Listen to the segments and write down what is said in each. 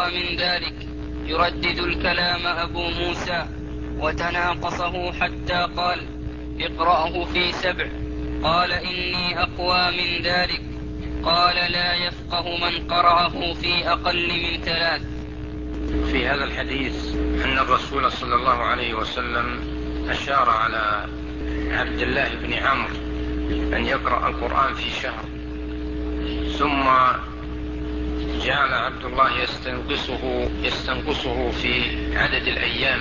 أقوى من ذلك. يردد الكلام أبو موسى وتناقصه حتى قال: اقرأه في 7. قال: إني أقوى من ذلك. قال: لا يفقه من قرأه في أقل من 3. في هذا الحديث أن الرسول صلى الله عليه وسلم أشار على عبد الله بن عمرو أن يقرأ القرآن في شهر، ثم جعل عبد الله يستنقصه في عدد الأيام،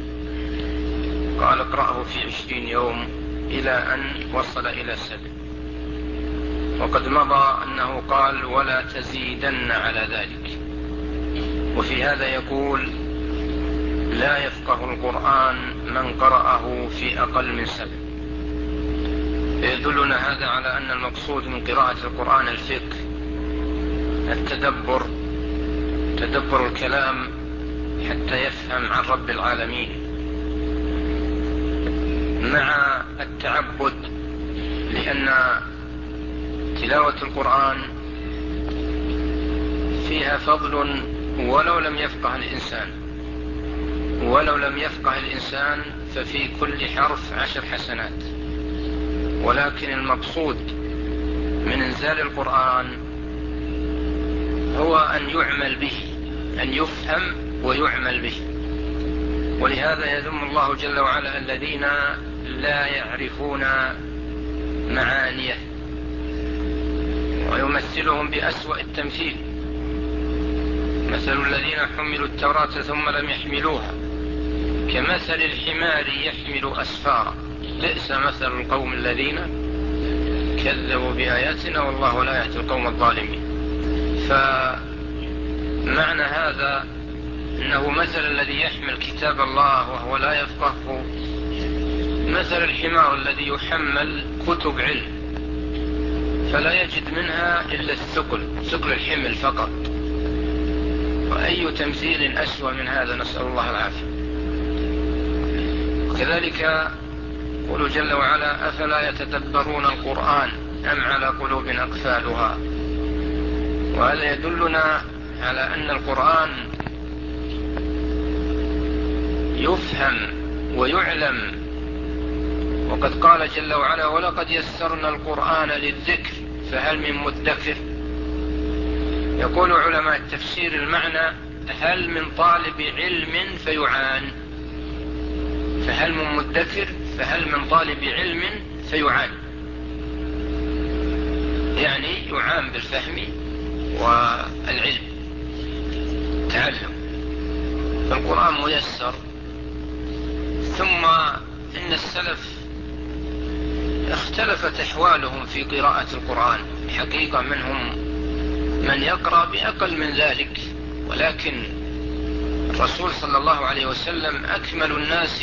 قال اقرأه في 20 يوم إلى أن وصل إلى 7. وقد مضى أنه قال: ولا تزيدن على ذلك. وفي هذا يقول: لا يفقه القرآن من قرأه في أقل من 7. يدلنا هذا على أن المقصود من قراءة القرآن الفقه، التدبر، تدبر الكلام حتى يفهم عن رب العالمين، مع التعبد، لأن تلاوة القرآن فيها فضل ولو لم يفقه الإنسان ففي كل حرف 10 حسنات. ولكن المقصود من إنزال القرآن هو أن يعمل به، أن يفهم ويعمل به. ولهذا يذم الله جل وعلا الذين لا يعرفون معانيه، ويمثلهم بأسوأ التمثيل: مثل الذين حملوا التوراة ثم لم يحملوها كمثل الحمار يحمل أسفارا بئس مثل القوم الذين كذبوا بآياتنا والله لا يهدي القوم الظالمين. فمعنى هذا أنه مثل الذي يحمل كتاب الله وهو لا يفقهه مثل الحمار الذي يحمل كتب علم فلا يجد منها إلا ثقل الحمل فقط. وأي تمثيل أسوأ من هذا، نسأل الله العافية. كذلك يقول جل وعلا: أفلا يتدبرون القرآن أم على قلوب أقفالها. وهذا يدلنا على أن القرآن يفهم ويعلم. وقد قال جل وعلا: ولقد يسرنا القرآن للذكر فهل من مدكر. يقول علماء التفسير المعنى: هل من طالب علم فيعان، فهل من مدكر، فهل من طالب علم فيعان، يعني يعان بالفهم والعلم، تعلم. فالقرآن ميسر. ثم إن السلف اختلفت أحوالهم في قراءة القرآن. حقيقة منهم من يقرأ بأقل من ذلك، ولكن الرسول صلى الله عليه وسلم أكمل الناس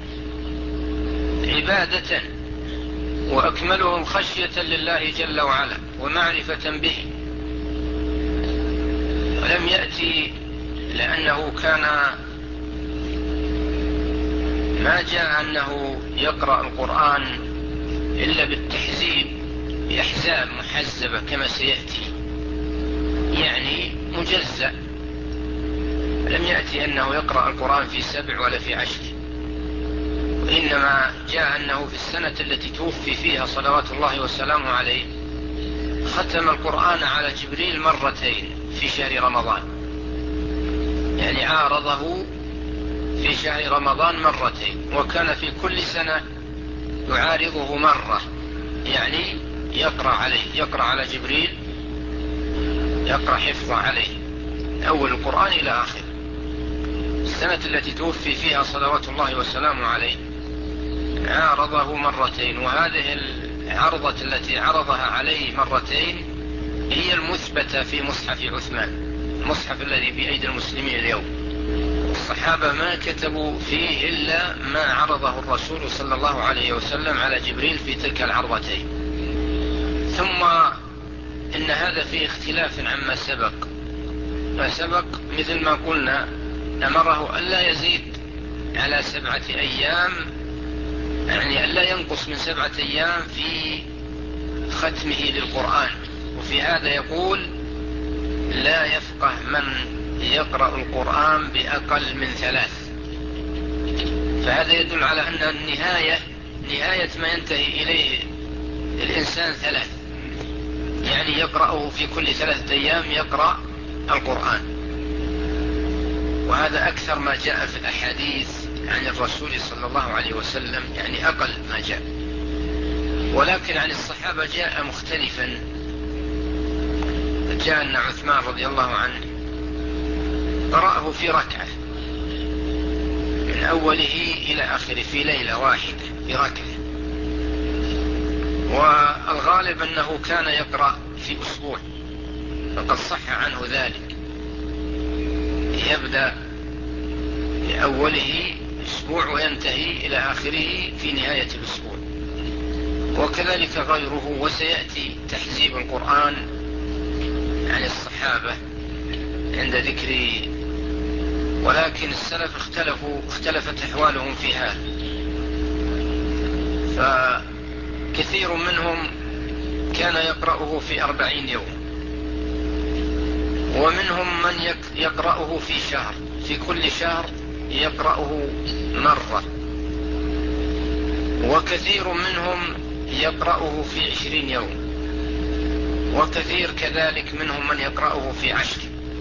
عبادة وأكملهم خشية لله جل وعلا ومعرفة به. ولم يأتي لأنه كان ما جاء أنه يقرأ القرآن إلا بالتحزيب بأحزاب محزبة كما سيأتي، يعني مجزأ. لم يأتي أنه يقرأ القرآن في 7 ولا في 10، وإنما جاء أنه في السنة التي توفي فيها صلوات الله وسلامه عليه ختم القرآن على جبريل 2 مرات في شهر رمضان، يعني عارضه في شهر رمضان 2 مرات، وكان في كل سنة يعارضه مرة، يعني يقرأ على جبريل، يقرأ حفظه عليه أول القرآن إلى آخر. السنة التي توفي فيها صلوات الله وسلامه عليه عارضه 2 مرات، وهذه العرضة التي عرضها عليه 2 مرات هي المثبتة في مصحف عثمان، المصحف الذي في أيدي المسلمين اليوم. الصحابة ما كتبوا فيه إلا ما عرضه الرسول صلى الله عليه وسلم على جبريل في تلك العرضتين. ثم إن هذا فيه اختلاف عما سبق. ما سبق مثل ما قلنا أمره ألا يزيد على 7 أيام، يعني ألا ينقص من 7 أيام في ختمه للقرآن. وفي هذا يقول: لا يفقه من يقرأ القرآن بأقل من 3. فهذا يدل على أن نهاية ما ينتهي إليه الإنسان 3، يعني يقرأه في كل 3 أيام يقرأ القرآن. وهذا أكثر ما جاء في الأحاديث عن الرسول صلى الله عليه وسلم، يعني أقل ما جاء. ولكن عن الصحابة جاء مختلفا. جاء أن عثمان رضي الله عنه قرأه في ركعة من أوله إلى آخره في ليلة واحدة في ركعة. والغالب أنه كان يقرأ في أسبوع، فقد صح عنه ذلك، يبدأ في أوله أسبوع وينتهي إلى آخره في نهاية الأسبوع. وكذلك غيره. وسيأتي تحزيب القرآن عن الصحابة عند ذكر، ولكن السلف اختلفت أحوالهم في هذا. فكثير منهم كان يقرأه في 40 يوم، ومنهم من يقرأه في شهر، في كل شهر يقرأه مرة، وكثير منهم يقرأه في 20 يوم، وكثير كذلك منهم من يقرأه في 10،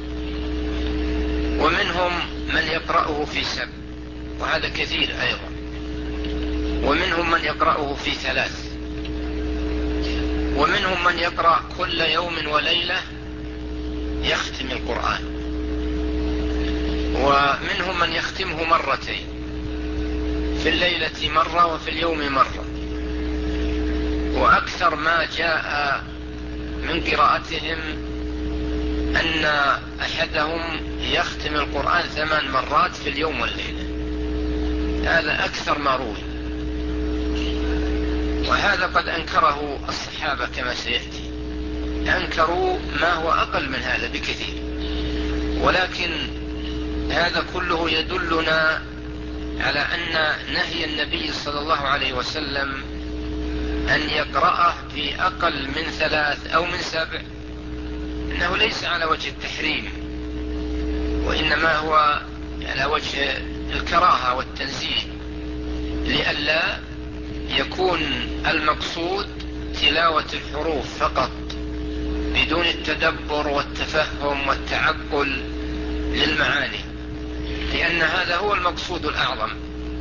ومنهم من يقرأه في 7، وهذا كثير أيضا، ومنهم من يقرأه في 3، ومنهم من يقرأ كل يوم وليلة يختم القرآن، ومنهم من يختمه مرتين، في الليلة مرة وفي اليوم مرة. وأكثر ما جاء من قراءتهم أن أحدهم يختم القرآن 8 مرات في اليوم والليلة. هذا أكثر ما روي، وهذا قد أنكره الصحابة كما سيأتي، أنكروا ما هو أقل من هذا بكثير. ولكن هذا كله يدلنا على أن نهي النبي صلى الله عليه وسلم أن يقرأه في أقل من 3 أو من 7 إنه ليس على وجه التحريم، وإنما هو على وجه الكراهة والتنزيه، لئلا يكون المقصود تلاوة الحروف فقط بدون التدبر والتفهم والتعقل للمعاني، لأن هذا هو المقصود الأعظم.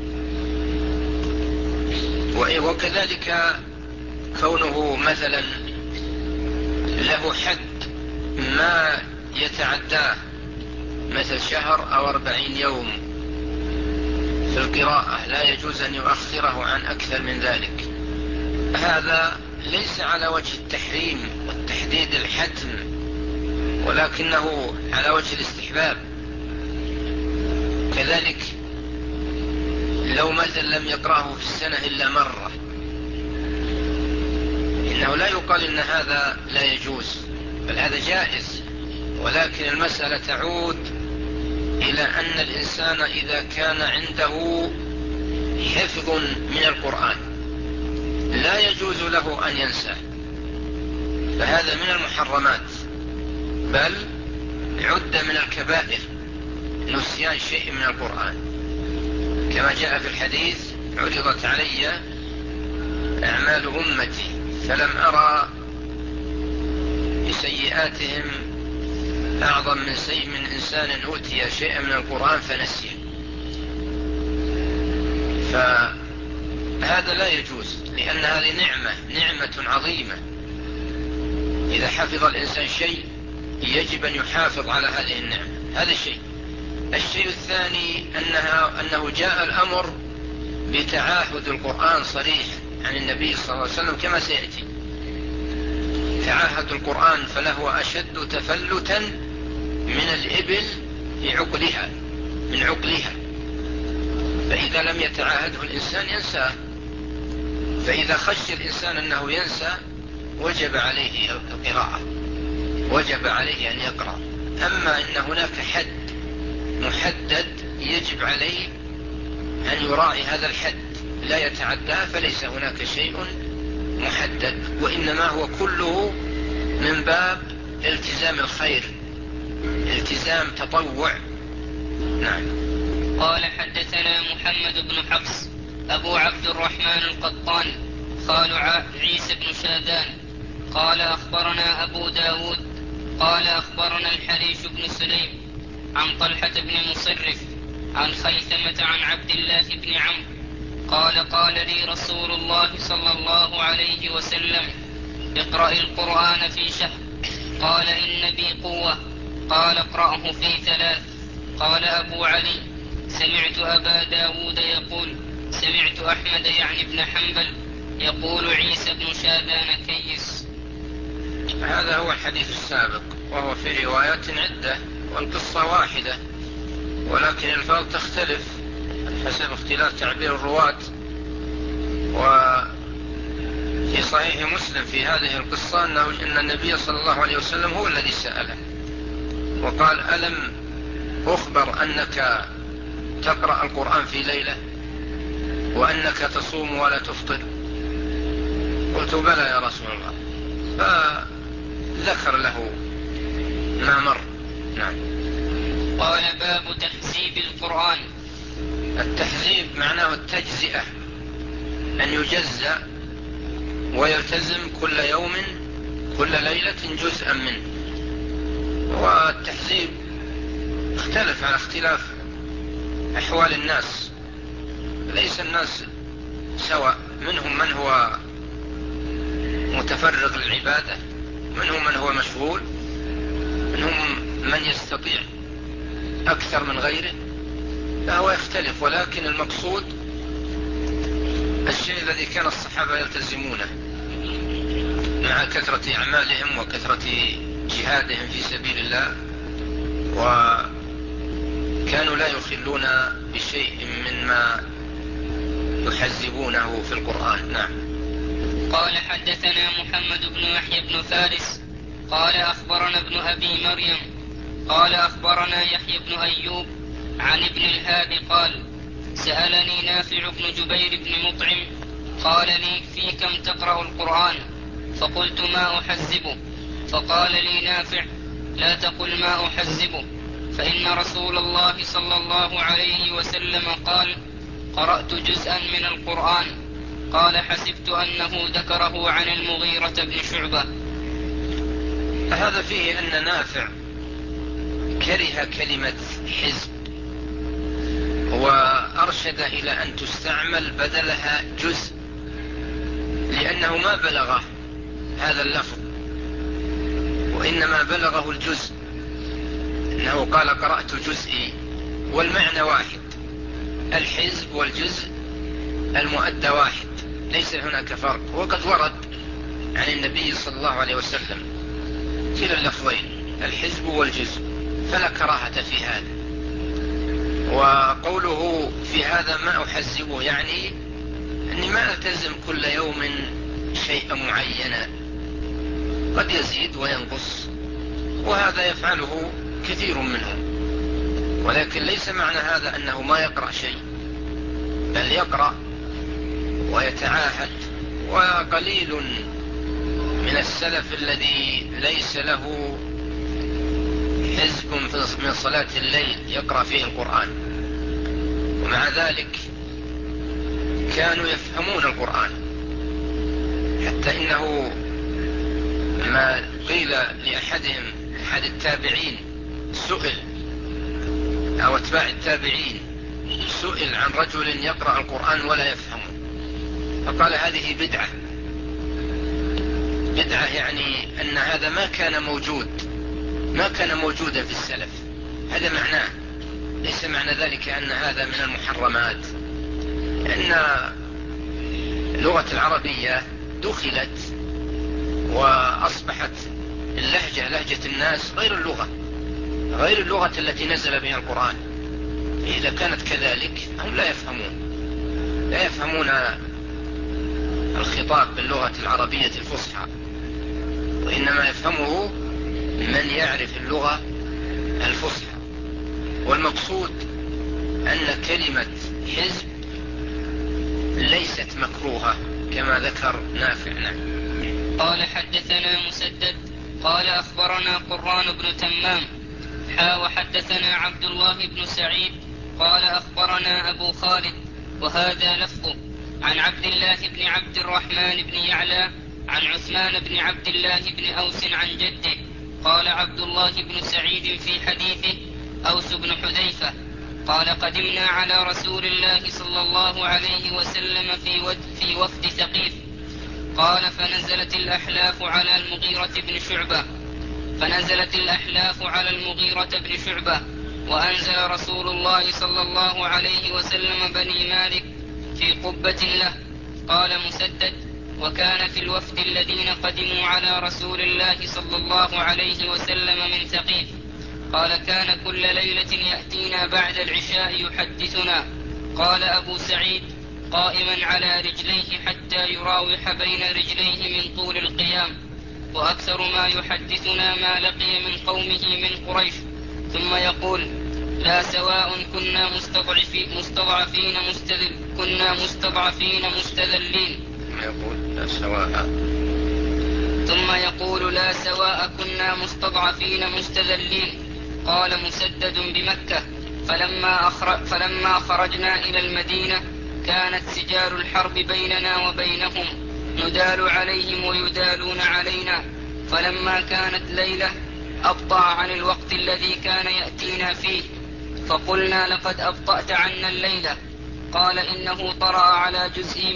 وكذلك كونه مثلا له حد ما يتعداه، مثل شهر أو 40 يوم في القراءة، لا يجوز أن يؤخره عن أكثر من ذلك. هذا ليس على وجه التحريم والتحديد الحتم، ولكنه على وجه الاستحباب. كذلك لو مثلا لم يقرأه في السنة إلا مرة، إنه لا يقال إن هذا لا يجوز، بل هذا جائز. ولكن المسألة تعود إلى أن الإنسان إذا كان عنده حفظ من القرآن لا يجوز له أن ينسى، فهذا من المحرمات، بل عد من الكبائر نسيان شيء من القرآن، كما جاء في الحديث: عرضت علي أعمال أمتي فلم أرى بسيئاتهم أعظم من إنسان أوتي شيئا من القرآن فنسيه. فهذا لا يجوز، لأن هذه نعمة عظيمة. إذا حفظ الإنسان شيء يجب أن يحافظ على هذه النعمة. هذا الشيء الثاني أنه جاء الأمر بتعاهد القرآن صريح عن النبي صلى الله عليه وسلم كما سيأتي. تعاهد القرآن فله أشد تفلتا من الإبل من عقلها، فإذا لم يتعاهده الإنسان ينساه، فإذا خشي الإنسان أنه ينسى وجب عليه القراءة، وجب عليه أن يقرأ. أما إن هناك حد محدد يجب عليه أن يراعي هذا الحد لا يتعداه، فليس هناك شيء محدد، وإنما هو كله من باب التزام الخير التزام تطوع. نعم. قال حدثنا محمد بن حفص أبو عبد الرحمن القطان قال عيسى بن شاذان قال أخبرنا أبو داود قال أخبرنا الحريش بن سليم عن طلحة بن مصرف عن خيثمة عن عبد الله بن عمرو قال قال لي رسول الله صلى الله عليه وسلم اقرأ القرآن في شهر. قال إن بي قوة. قال اقرأه في 3. قال أبو علي سمعت أبا داود يقول سمعت أحمد يعني بن حنبل يقول عيسى بن شاذان كيس. هذا هو الحديث السابق، وهو في روايات عدة والقصة واحدة، ولكن الألفاظ تختلف حسب اختلاف تعبير الرواة. وفي صحيح مسلم في هذه القصة أن النبي صلى الله عليه وسلم هو الذي سأله وقال ألم أخبر أنك تقرأ القرآن في ليلة وأنك تصوم ولا تفطر؟ قلت بلى يا رسول الله، فذكر له ما مر. نعم. قال باب تحزيب القرآن. التحزيب معناه التجزئة، أن يجزأ ويلتزم كل يوم كل ليلة جزءا منه. والتحزيب اختلف على اختلاف أحوال الناس، ليس الناس سواء، منهم من هو متفرغ للعبادة، منهم من هو مشغول، منهم من يستطيع أكثر من غيره، فهو يختلف. ولكن المقصود الشيء الذي كان الصحابة يلتزمونه مع كثرة أعمالهم وكثرة جهادهم في سبيل الله، وكانوا لا يخلون بشيء مما يحزبونه في القرآن. نعم. قال حدثنا محمد بن يحيى بن فارس قال أخبرنا ابن أبي مريم قال أخبرنا يحيى بن أيوب عن ابن الهاد قال سألني نافع بن جبير بن مطعم قال لي في كم تقرأ القرآن؟ فقلت ما أحزبه. فقال لي نافع لا تقل ما أحزبه، فإن رسول الله صلى الله عليه وسلم قال قرأت جزءا من القرآن. قال حسبت أنه ذكره عن المغيرة بن شعبة. هذا فيه أن نافع كره كلمة حزب وأرشد إلى أن تستعمل بدلها جزء، لأنه ما بلغه هذا اللفظ، وإنما بلغه الجزء، أنه قال قرأت جزئي، والمعنى واحد، الحزب والجزء المؤدى واحد، ليس هناك فرق. وقد ورد عن النبي صلى الله عليه وسلم كلا اللفظين الحزب والجزء، فلا كراهة في هذا. وقوله في هذا ما أحزبه يعني أني ما ألتزم كل يوم شيئا معينا، قد يزيد وينقص، وهذا يفعله كثير منهم، ولكن ليس معنى هذا أنه ما يقرأ شيء، بل يقرأ ويتعاهد. وقليل من السلف الذي ليس له حزب من صلاة الليل يقرأ فيه القرآن، ومع ذلك كانوا يفهمون القرآن، حتى إنه ما قيل لأحدهم أحد التابعين سئل أو اتباع التابعين سئل عن رجل يقرأ القرآن ولا يفهمه، فقال هذه بدعة. بدعة يعني أن هذا ما كان موجودا في السلف، هذا معناه، ليس معنى ذلك أن هذا من المحرمات، لأن اللغة العربية دخلت وأصبحت اللهجة لهجة الناس غير اللغة التي نزل بها القرآن. إذا كانت كذلك هم لا يفهمون الخطاب باللغة العربية الفصحى، وإنما يفهمه من يعرف اللغة الفصحى. والمقصود أن كلمة حزب ليست مكروهة كما ذكر نافع. قال حدثنا مسدد قال أخبرنا قران بن تمام وحدثنا عبد الله بن سعيد قال أخبرنا أبو خالد وهذا لفظه عن عبد الله بن عبد الرحمن بن يعلى عن عثمان بن عبد الله بن أوس عن جده. قال عبد الله بن سعيد في حديثه أوس بن حذيفة قال قدمنا على رسول الله صلى الله عليه وسلم في وفد ثقيف. قال فنزلت الأحلاف على المغيرة بن شعبة وأنزل رسول الله صلى الله عليه وسلم بني مالك في قبة له. قال مسدد وكان في الوفد الذين قدموا على رسول الله صلى الله عليه وسلم من ثقيف. قال كان كل ليلة يأتينا بعد العشاء يحدثنا. قال أبو سعيد قائما على رجليه حتى يراوح بين رجليه من طول القيام، وأكثر ما يحدثنا ما لقي من قومه من قريش، ثم يقول لا سواء كنا مستضعفين مستذلين. ثم يقول لا سواء كنا مستضعفين مستذلين. قال مسدد بمكة فلما خرجنا إلى المدينة كانت سجال الحرب بيننا وبينهم ندال عليهم ويدالون علينا، فلما كانت ليلة أبطأ عن الوقت الذي كان يأتينا فيه، فقلنا لقد أبطأت عنا الليلة. قال إنه طرأ علي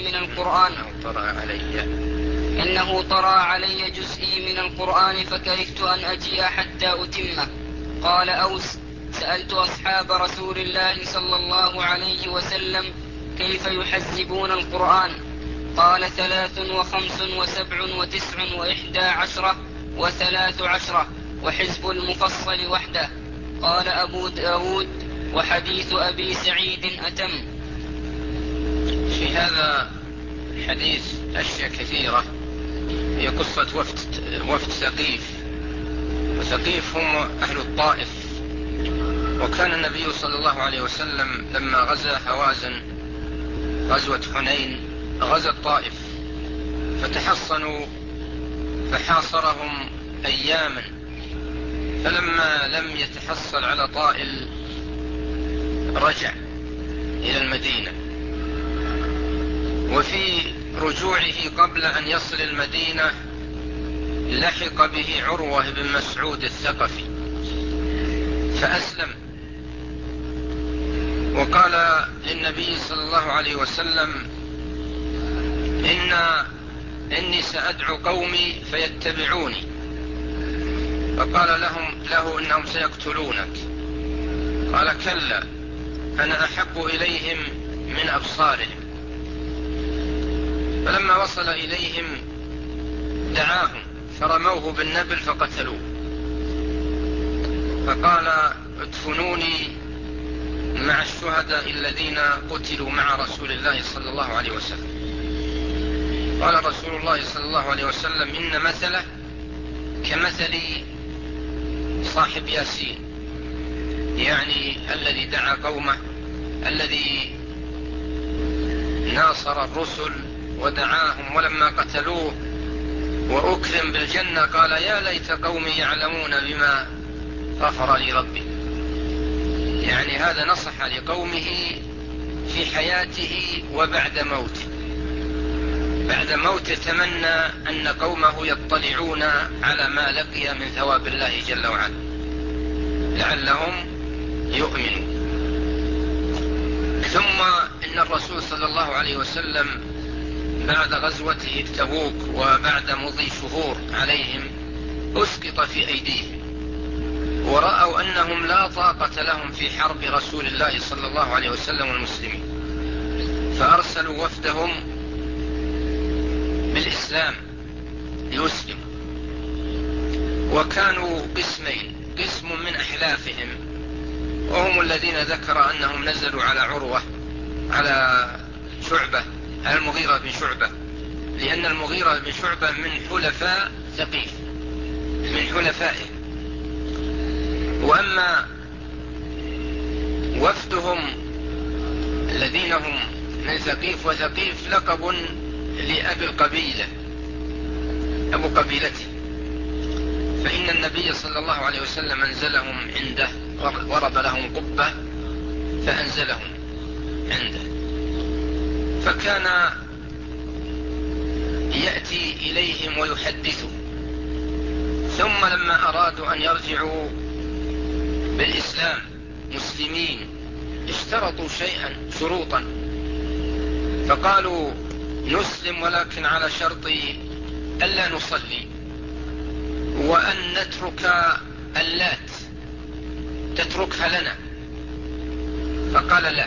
جزئي من القرآن فكرهت أن أجيء حتى أتمه. قال أوس سألت أصحاب رسول الله صلى الله عليه وسلم كيف يحزبون القرآن؟ قال 53 و7 و9 و11 و13 وحزب المفصل وحده. قال أبو داود وحديث أبي سعيد أتم. في هذا الحديث أشياء كثيرة. هي قصة وفد ثقيف، وثقيف هم أهل الطائف. وكان النبي صلى الله عليه وسلم لما غزا هوازن غزوة حنين غزا الطائف فتحصنوا فحاصرهم أياما، فلما لم يتحصل على طائل رجع إلى المدينة. وفي رجوعه قبل أن يصل المدينة لحق به عروة بن مسعود الثقفي فأسلم، وقال للنبي صلى الله عليه وسلم إني سأدعو قومي فيتبعوني. فقال له إنهم سيقتلونك. قال كلا أنا أحب إليهم من أبصارهم. فلما وصل إليهم دعاهم فرموه بالنبل فقتلوه، فقال ادفنوني مع الشهداء الذين قتلوا مع رسول الله صلى الله عليه وسلم. قال رسول الله صلى الله عليه وسلم إن مثله كمثل صاحب ياسين، يعني الذي دعا قومه، الذي ناصر الرسل ودعاهم، ولما قتلوه وأكرم بالجنة قال يا ليت قومي يعلمون بما غفر لي ربي. يعني هذا نصح لقومه في حياته وبعد موته. بعد موته تمنى أن قومه يطلعون على ما لقي من ثواب الله جل وعلا لعلهم يؤمنوا. ثم إن الرسول صلى الله عليه وسلم بعد غزوته تبوك وبعد مضي شهور عليهم أسقط في أيديهم، ورأوا أنهم لا طاقة لهم في حرب رسول الله صلى الله عليه وسلم والمسلمين، فأرسلوا وفدهم بالإسلام ليسلم. وكانوا قسمين، قسم من أحلافهم وهم الذين ذكر أنهم نزلوا على عروة على شعبة على المغيرة بن شعبة، لأن المغيرة بن شعبة من حلفاء ثقيف، من حلفائه. وأما وفدهم الذين هم من ثقيف، وثقيف لقب لأبي القبيلة، أبو قبيلته، فإن النبي صلى الله عليه وسلم أنزلهم عنده، ضرب لهم قبة فأنزلهم عنده. فكان يأتي إليهم ويحدثهم. ثم لما أرادوا أن يرجعوا بالإسلام مسلمين اشترطوا شروطا، فقالوا نسلم ولكن على شرط ألا نصلي، وأن نترك اللات تتركها لنا. فقال لا.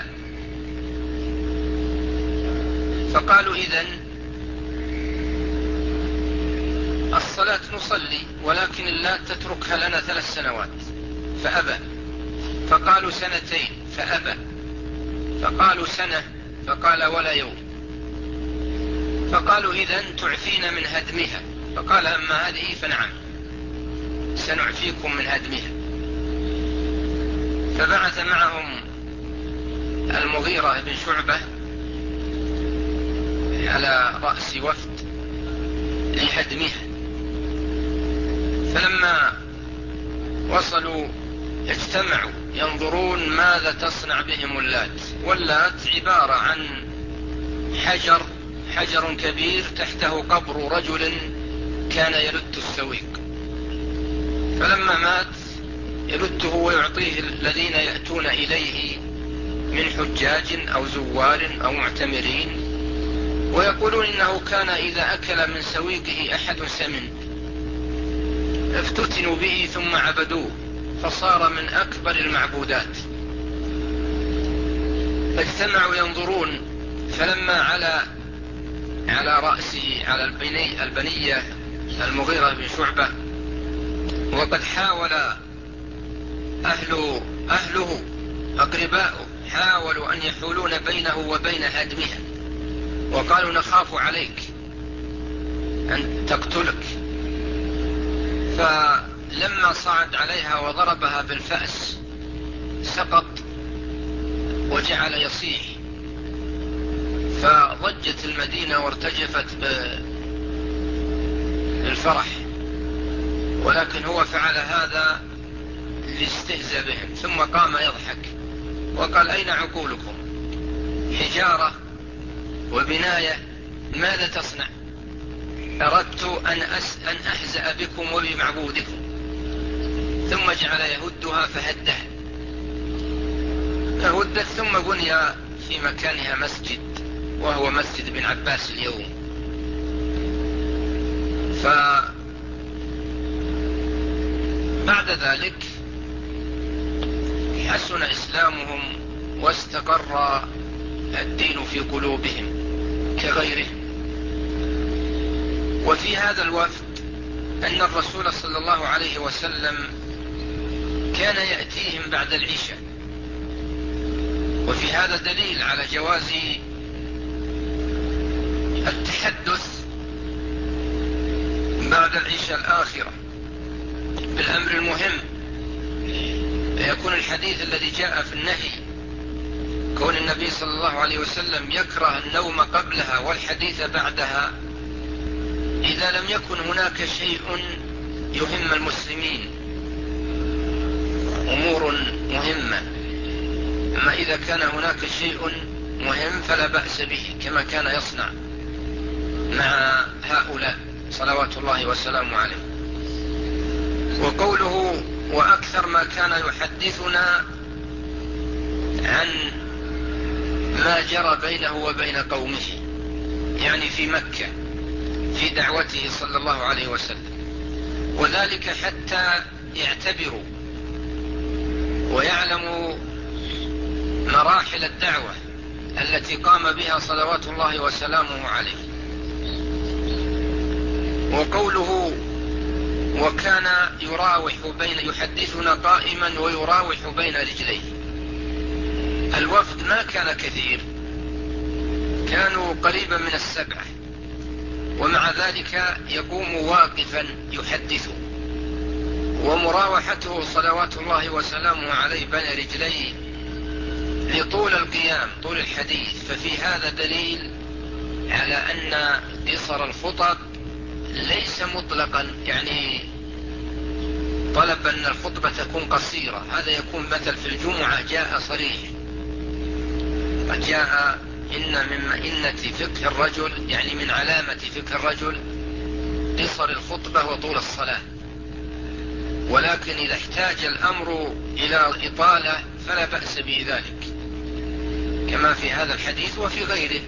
فقالوا إذن الصلاة نصلي ولكن اللات تتركها لنا 3 سنوات، فأبى. فقالوا 2 فأبى. فقالوا 1 فقال ولا يوم. فقالوا إذن تعفينا من هدمها. فقال أما هذه فنعم سنعفيكم من هدمها. فبعث معهم المغيرة بن شعبة على رأس وفد لهدمها. فلما وصلوا اجتمعوا ينظرون ماذا تصنع بهم اللات. واللات عبارة عن حجر كبير تحته قبر رجل كان يلت السويق، فلما مات يلته ويعطيه الذين يأتون إليه من حجاج أو زوار أو معتمرين، ويقولون إنه كان إذا أكل من سويقه أحد سمن افتتنوا به ثم عبدوه فصار من أكبر المعبودات. فاجتمعوا ينظرون. فلما على رأسه على البنية المغيرة بن شعبة، وقد حاول أهله أقرباؤه حاولوا أن يحولون بينه وبين هدمها، وقالوا نخاف عليك أن تقتلك. فلما صعد عليها وضربها بالفأس سقط وجعل يصيح، فضجت المدينة وارتجفت بالفرح، ولكن هو فعل هذا ليستهزئ بهم. ثم قام يضحك وقال أين عقولكم؟ حجارة وبناية ماذا تصنع؟ أردت أن أحزأ بكم وبمعبودكم. ثم جعل يهدها فهدها فهدت، ثم بني في مكانها مسجد وهو مسجد بن عباس اليوم. فبعد ذلك حسن إسلامهم واستقر الدين في قلوبهم كغيره. وفي هذا الوفد أن الرسول صلى الله عليه وسلم كان يأتيهم بعد العشاء، وفي هذا دليل على جواز التحدث بعد العشاء الآخرة بالأمر المهم. يكون الحديث الذي جاء في النهي كون النبي صلى الله عليه وسلم يكره النوم قبلها والحديث بعدها إذا لم يكن هناك شيء يهم المسلمين، أمور مهمة. أما إذا كان هناك شيء مهم فلا بأس به، كما كان يصنع مع هؤلاء صلوات الله وسلامه عليه. وقوله وأكثر ما كان يحدثنا عن ما جرى بينه وبين قومه، يعني في مكة في دعوته صلى الله عليه وسلم، وذلك حتى يعتبروا ويعلموا مراحل الدعوة التي قام بها صلوات الله وسلامه عليه. وقوله وكان يحدثنا قائما ويراوح بين رجليه. الوفد ما كان كثير، كانوا قريبا من 7، ومع ذلك يقوم واقفا يحدث. ومراوحته صلوات الله وسلامه عليه بين رجليه لطول القيام طول الحديث. ففي هذا دليل على أن قصر الخطب ليس مطلقا، يعني طلب أن الخطبة تكون قصيرة، هذا يكون مثل في الجمعة جاء صريح، قد جاء إن من مئنة فقه الرجل، يعني من علامة فقه الرجل قصر الخطبة وطول الصلاة. ولكن إذا احتاج الأمر إلى إطالة فلا بأس بذلك، كما في هذا الحديث وفي غيره.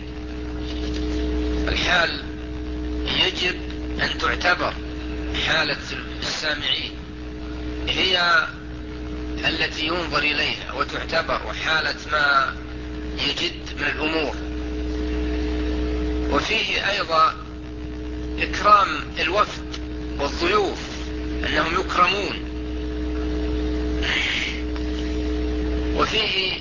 الحال يجب أن تعتبر، حالة السامعين هي التي ينظر إليها وتعتبر، وحالة ما يجد من الأمور. وفيه أيضا إكرام الوفد والضيوف، أنهم يكرمون. وفيه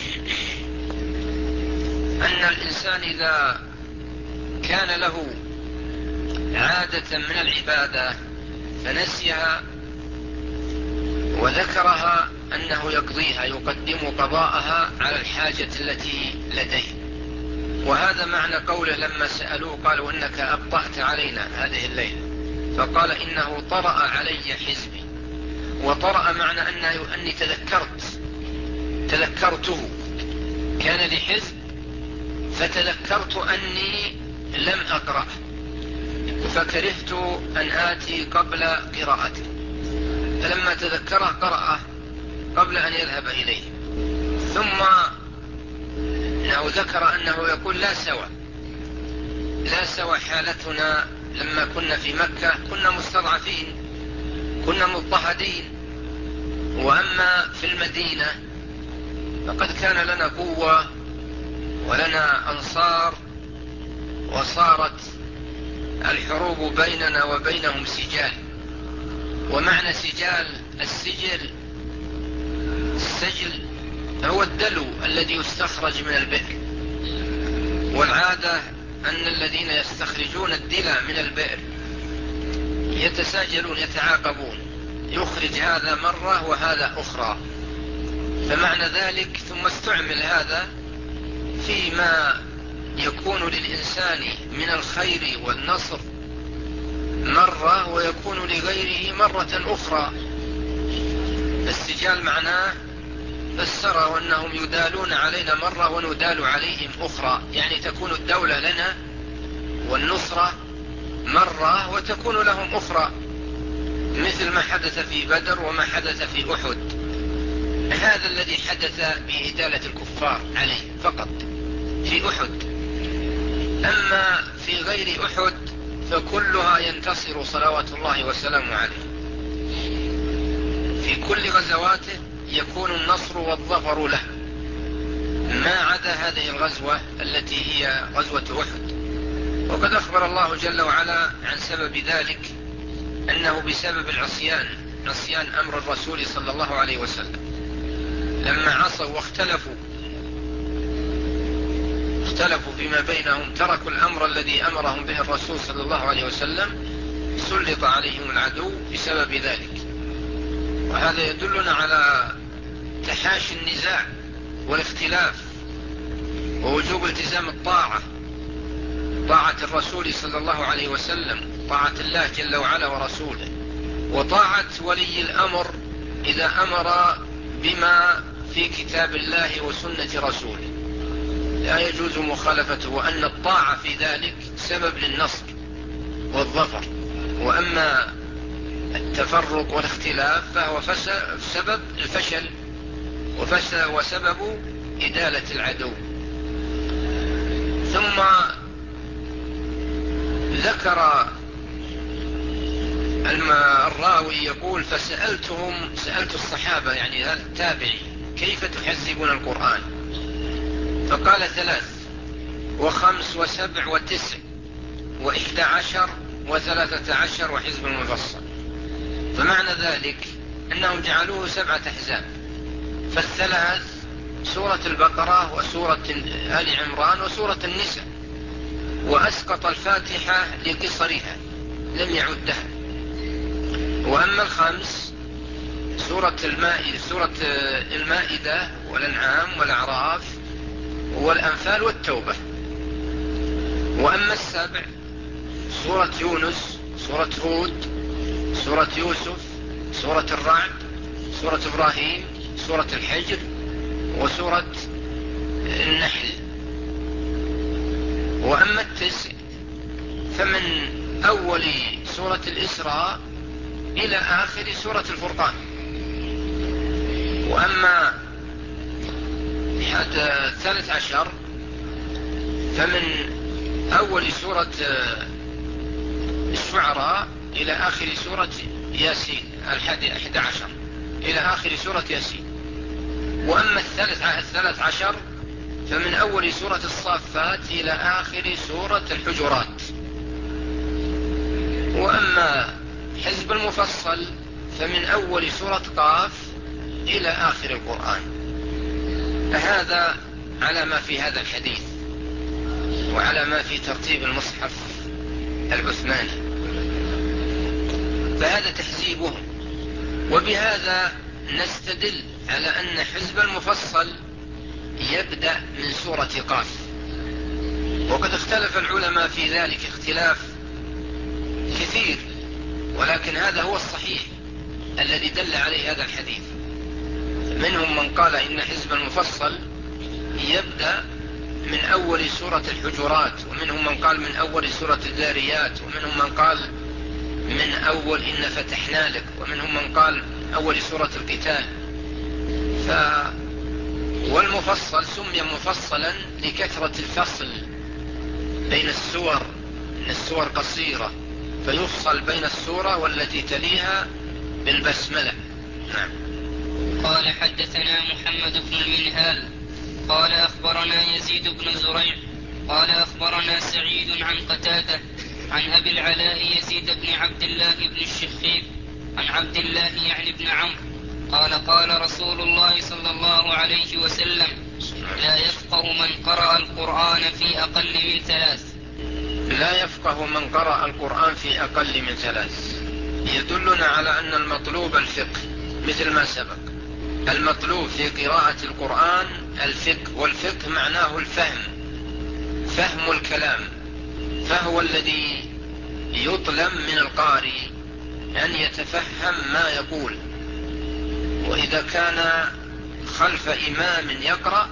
أن الإنسان إذا كان له عادة من العبادة فنسيها وذكرها أنه يقضيها، يقدم قضاءها على الحاجة التي لديه. وهذا معنى قوله لما سألوه قالوا إنك أبطأت علينا هذه الليلة، فقال إنه طرأ علي حزبي. وطرأ معنى أني تذكرته، كان لي حزب فتذكرت أني لم أقرأ فكرهت أن آتي قبل قراءته، فلما تذكره قرأه قبل أن يذهب إليه. ثم أنه ذكر أنه يقول لا سوى حالتنا لما كنا في مكة، كنا مستضعفين، كنا مضطهدين، وأما في المدينة فقد كان لنا قوة ولنا أنصار، وصارت الحروب بيننا وبينهم سجال. ومعنى سجال السجل هو الدلو الذي يستخرج من البئر، والعادة أن الذين يستخرجون الدلى من البئر يتساجلون يتعاقبون، يخرج هذا مرة وهذا أخرى، فمعنى ذلك ثم استعمل هذا فيما يكون للإنسان من الخير والنصر مرة ويكون لغيره مرة أخرى. السجال معناه فسره أنهم يدالون علينا مرة وندال عليهم أخرى، يعني تكون الدولة لنا والنصرة مرة وتكون لهم أخرى، مثل ما حدث في بدر وما حدث في أحد. هذا الذي حدث بإدالة الكفار عليه فقط في أحد، أما في غير أحد فكلها ينتصر صلوات الله وسلامه عليه. في كل غزواته يكون النصر والظفر له، ما عدا هذه الغزوة التي هي غزوة أحد. وقد أخبر الله جل وعلا عن سبب ذلك أنه بسبب عصيان أمر الرسول صلى الله عليه وسلم، لما عصوا واختلفوا فيما بينهم، تركوا الأمر الذي أمرهم به الرسول صلى الله عليه وسلم، سلط عليهم العدو بسبب ذلك. وهذا يدلنا على تحاشي النزاع والاختلاف ووجوب التزام طاعة الرسول صلى الله عليه وسلم، طاعة الله جل وعلا ورسوله، وطاعة ولي الأمر إذا أمر بما في كتاب الله وسنة رسوله، لا يجوز مخالفته، وأن الطاعة في ذلك سبب للنصر والظفر. وأما التفرق والاختلاف فهو سبب الفشل وسبب إدالة العدو. ثم ذكر الراوي يقول سألت الصحابة يعني هذا التابعي كيف تحزبون القرآن؟ فقال 3 و5 و7 و9 و11 و13 وحزب المفصل. فمعنى ذلك أنهم جعلوه 7 أحزاب، فالثلاث سورة البقرة وسورة آل عمران وسورة النساء، وأسقط الفاتحة لقصرها لم يعدها. وأما الخمس سورة المائدة والأنعام والأعراف والأنفال والتوبة. وأما السبع سورة يونس، سورة هود، سورة يوسف، سورة الرعد، سورة إبراهيم، سورة الحجر، وسورة النحل. وأما التسع فمن أول سورة الإسراء إلى آخر سورة الفرقان. وأما 13 فمن أول سورة الشعراء إلى آخر سورة ياسين، 11 إلى آخر سورة ياسين. وأما 13 فمن أول سورة الصافات إلى آخر سورة الحجرات. وأما حزب المفصل فمن أول سورة قاف إلى آخر القرآن. هذا على ما في هذا الحديث وعلى ما في ترتيب المصحف العثماني، فهذا تحزيبهم. وبهذا نستدل على أن حزب المفصل يبدأ من سورة قاف. وقد اختلف العلماء في ذلك اختلاف كثير، ولكن هذا هو الصحيح الذي دل عليه هذا الحديث. منهم من قال إن حزب المفصل يبدأ من أول سورة الحجرات، ومنهم من قال من أول سورة الذاريات، ومنهم من قال من أول إن فتحنا لك، ومنهم من قال أول سورة القتال. والمفصل سمي مفصلا لكثرة الفصل بين السور، إن السور قصيرة فيفصل بين السورة والتي تليها بالبسملة. نعم. قال حدثنا محمد بن المنهال قال أخبرنا يزيد بن زريع قال أخبرنا سعيد عن قتادة عن أبي العلاء يزيد بن عبد الله بن الشخير عن عبد الله يعني بن عمرو قال قال رسول الله صلى الله عليه وسلم: لا يفقه من قرأ القرآن في أقل من 3. لا يفقه من قرأ القرآن في أقل من 3 يدلنا على أن المطلوب الفقه، مثل ما سبق. المطلوب في قراءة القرآن الفقه، والفقه معناه الفهم، فهم الكلام، فهو الذي يطلب من القارئ أن يتفهم ما يقول. وإذا كان خلف إمام يقرأ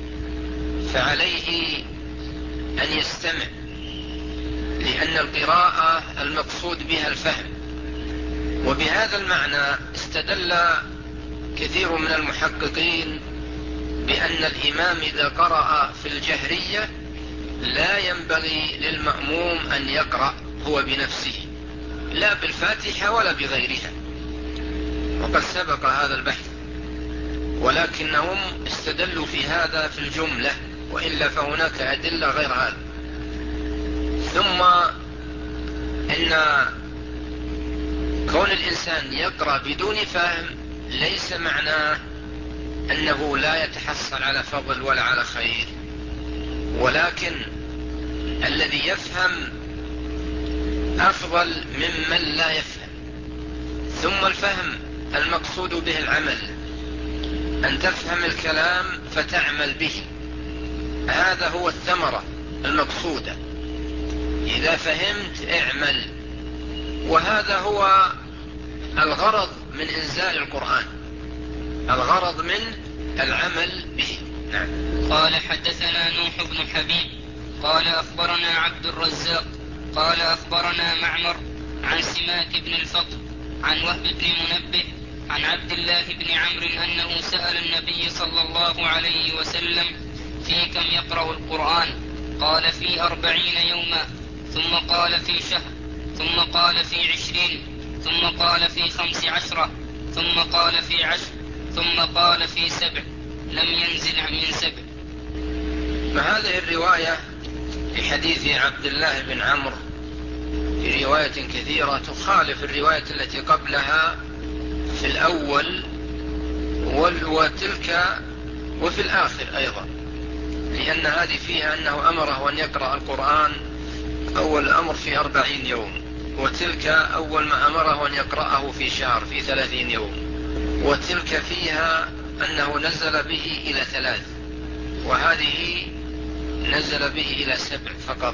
فعليه أن يستمع، لأن القراءة المقصود بها الفهم. وبهذا المعنى استدل كثير من المحققين بأن الإمام إذا قرأ في الجهرية لا ينبغي للمأموم أن يقرأ هو بنفسه، لا بالفاتحة ولا بغيرها، وقد سبق هذا البحث. ولكنهم استدلوا في هذا في الجملة، وإلا فهناك أدلة غير هذا. ثم إن كون الإنسان يقرأ بدون فهم ليس معناه أنه لا يتحصل على فضل ولا على خير، ولكن الذي يفهم أفضل ممن لا يفهم. ثم الفهم المقصود به العمل، أن تفهم الكلام فتعمل به، هذا هو الثمرة المقصودة. إذا فهمت اعمل، وهذا هو الغرض من إنزال القرآن، الغرض من العمل به. نعم. قال حدثنا نوح بن حبيب قال أخبرنا عبد الرزاق قال أخبرنا معمر عن سماك بن الفضل عن وهب بن منبه عن عبد الله بن عمرو أنه سأل النبي صلى الله عليه وسلم: في كم يقرأ القرآن؟ قال: في 40 يوما، ثم قال: في شهر، ثم قال: في 20، ثم قال: في 15، ثم قال: في 10، ثم قال: في 7، لم ينزل من 7. فهذه الرواية في حديث عبد الله بن عمرو في رواية كثيرة تخالف الرواية التي قبلها في الأول وتلك وفي الآخر أيضا، لأن هذه فيها أنه أمره أن يقرأ القرآن أول أمر في 40 يوم، وتلك أول ما أمره أن يقرأه في شهر في 30 يوم، وتلك فيها أنه نزل به إلى 3، وهذه نزل به إلى 7 فقط.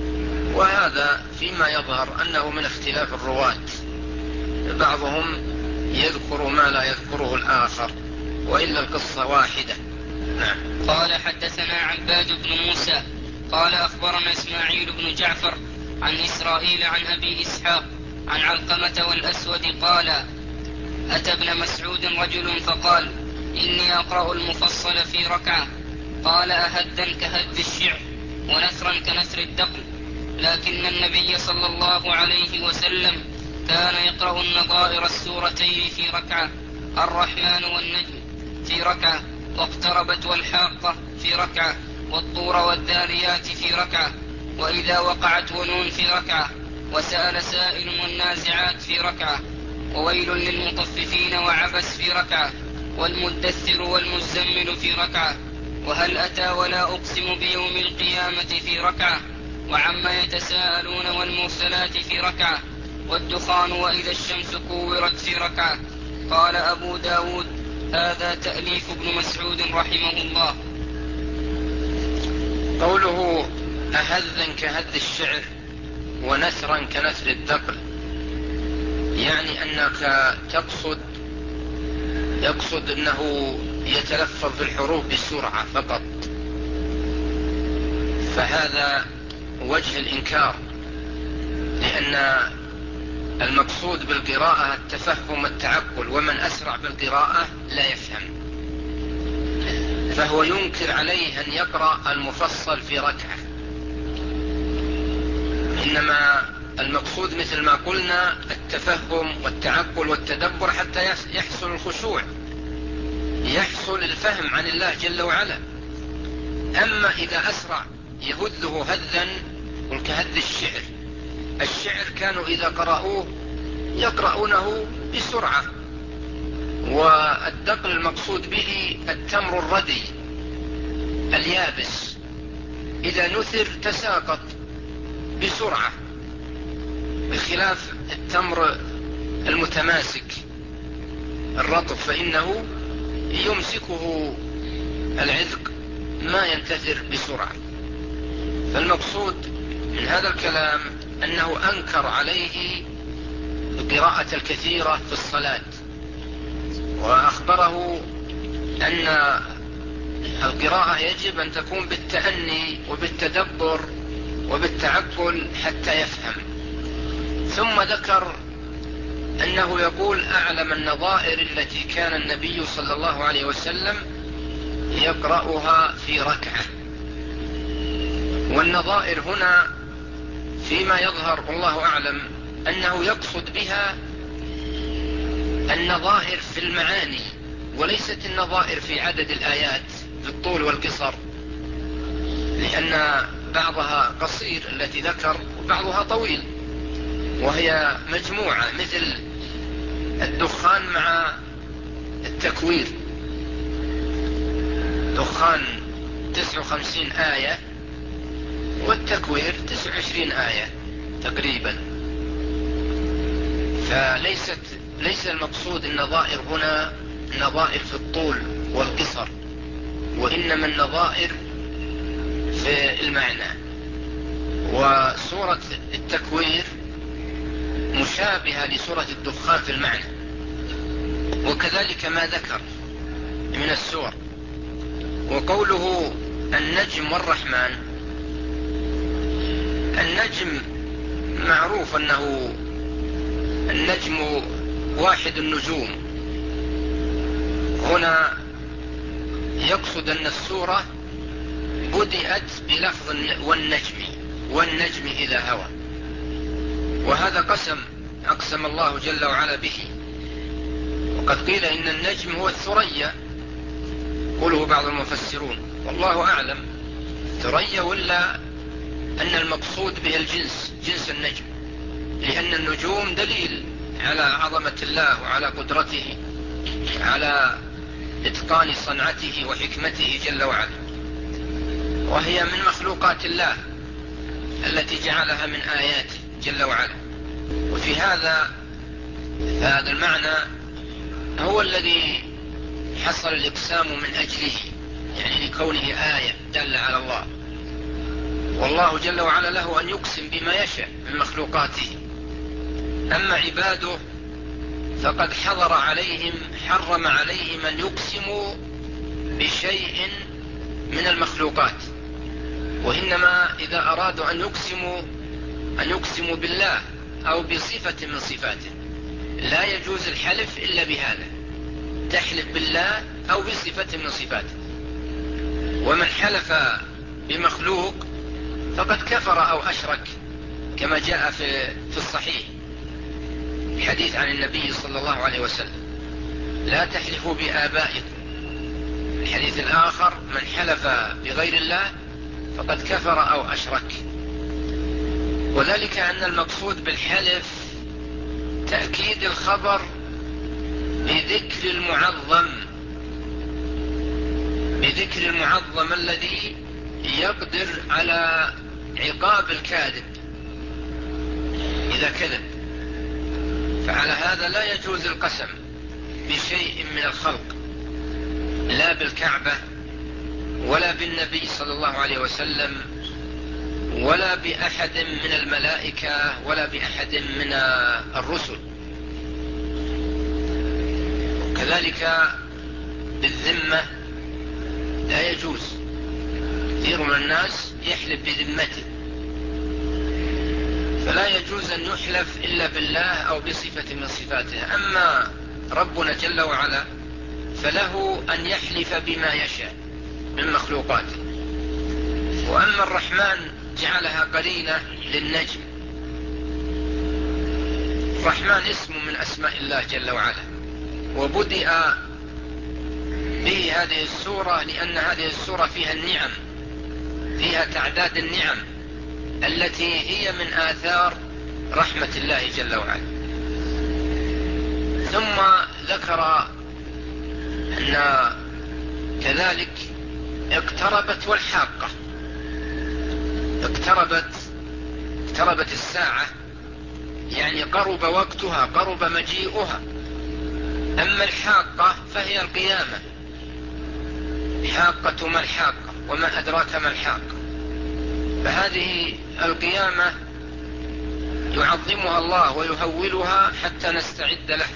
وهذا فيما يظهر أنه من اختلاف الرواة، بعضهم يذكر ما لا يذكره الآخر، وإلا القصة واحدة. نعم. قال حدثنا عباد بن موسى قال أخبرنا إسماعيل بن جعفر عن إسرائيل عن أبي إسحاق عن علقمة والأسود قال: أتى ابن مسعود رجل فقال: إني أقرأ المفصل في ركعة. قال: أهدا كهد الشعر ونثرا كنثر الدقل، لكن النبي صلى الله عليه وسلم كان يقرأ النظائر السورتين في ركعة، الرحمن والنجم في ركعة، واقتربت والحاقة في ركعة، والطور والذاريات في ركعة، وإذا وقعت ونون في ركعة، وسأل سائل والنازعات في ركعة، وويل للمطففين وعبس في ركعة، والمدثر والمزمل في ركعة، وهل أتى ولا أقسم بيوم القيامة في ركعة، وعما يتساءلون والمرسلات في ركعة، والدخان وإذا الشمس كورت في ركعة. قال أبو داود: هذا تأليف ابن مسعود رحمه الله. قوله أهذا كهذ الشعر ونثرا كنثر الدقل، يعني أنك يقصد أنه يتلفظ بالحروف بسرعة فقط، فهذا وجه الإنكار، لأن المقصود بالقراءة التفهم والتعقل، ومن أسرع بالقراءة لا يفهم، فهو ينكر عليه أن يقرأ المفصل في ركعة. إنما المقصود مثل ما قلنا التفهم والتعقل والتدبر حتى يحصل الخشوع، يحصل الفهم عن الله جل وعلا. أما إذا أسرع يهذه هذا كهذ الشعر. الشعر كانوا إذا قرأوه يقرؤونه بسرعة، والدقل المقصود به التمر الردي اليابس، إذا نثر تساقط بسرعة، بخلاف التمر المتماسك الرطب فإنه يمسكه العذق ما ينتثر بسرعة. فالمقصود من هذا الكلام أنه أنكر عليه القراءة الكثيرة في الصلاة، وأخبره أن القراءة يجب أن تكون بالتأني وبالتدبر وبالتعقل حتى يفهم. ثم ذكر أنه يقول: أعلم النظائر التي كان النبي صلى الله عليه وسلم يقرأها في ركعة. والنظائر هنا فيما يظهر والله أعلم أنه يقصد بها النظائر في المعاني، وليست النظائر في عدد الآيات في الطول والقصر، لأن بعضها قصير التي ذكر وبعضها طويل، وهي مجموعة مثل الدخان مع التكوير. دخان 59 آية والتكوير 29 آية تقريبا. ليس المقصود النظائر هنا نظائر في الطول والقصر، وإنما النظائر في المعنى. وسورة التكوير مشابهة لسورة الدخان في المعنى، وكذلك ما ذكر من السور. وقوله النجم والرحمن، النجم معروف أنه النجم واحد النجوم. هنا يقصد أن السورة بدأت بلفظ والنجم إذا هوى، وهذا أقسم الله جل وعلا به. وقد قيل إن النجم هو الثريا، قوله بعض المفسرون، والله أعلم ثريا ولا أن المقصود به جنس النجم، لأن النجوم دليل على عظمة الله وعلى قدرته، على إتقان صنعته وحكمته جل وعلا، وهي من مخلوقات الله التي جعلها من آياته جل وعلا. وفي هذا المعنى هو الذي حصل الإقسام من أجله، يعني لكونه آية دالة على الله، والله جل وعلا له أن يقسم بما يشاء من مخلوقاته. أما عباده فقد حرم عليهم أن يقسموا بشيء من المخلوقات، وإنما إذا أرادوا أن يقسموا بالله أو بصفة من صفاته. لا يجوز الحلف إلا بهذا، تحلف بالله أو بصفة من صفاته. ومن حلف بمخلوق فقد كفر أو أشرك، كما جاء في الصحيح حديث عن النبي صلى الله عليه وسلم: لا تحلفوا بآبائكم. الحديث الآخر: من حلف بغير الله فقد كفر أو أشرك. وذلك أن المقصود بالحلف تأكيد الخبر بذكر المعظم الذي يقدر على عقاب الكاذب إذا كذب. فعلى هذا لا يجوز القسم بشيء من الخلق، لا بالكعبة ولا بالنبي صلى الله عليه وسلم ولا بأحد من الملائكة ولا بأحد من الرسل. وكذلك بالذمة لا يجوز. كثير من الناس يحلف بذمته، فلا يجوز أن يحلف إلا بالله أو بصفة من صفاته. أما ربنا جل وعلا فله أن يحلف بما يشاء من مخلوقاته. وأما الرحمن جعلها قرينة للنجم. الرحمن اسم من أسماء الله جل وعلا، وبدأ به هذه السورة لأن هذه السورة فيها النعم، فيها تعداد النعم التي هي من آثار رحمة الله جل وعلا. ثم ذكر أن كذلك اقتربت والحاقة. اقتربت الساعة، يعني قرب وقتها، قرب مجيئها. أما الحاقة فهي القيامة. حاقة ما الحاقة وما أدراك ما الحاقة. فهذه القيامة يعظمها الله ويهولها حتى نستعد لها.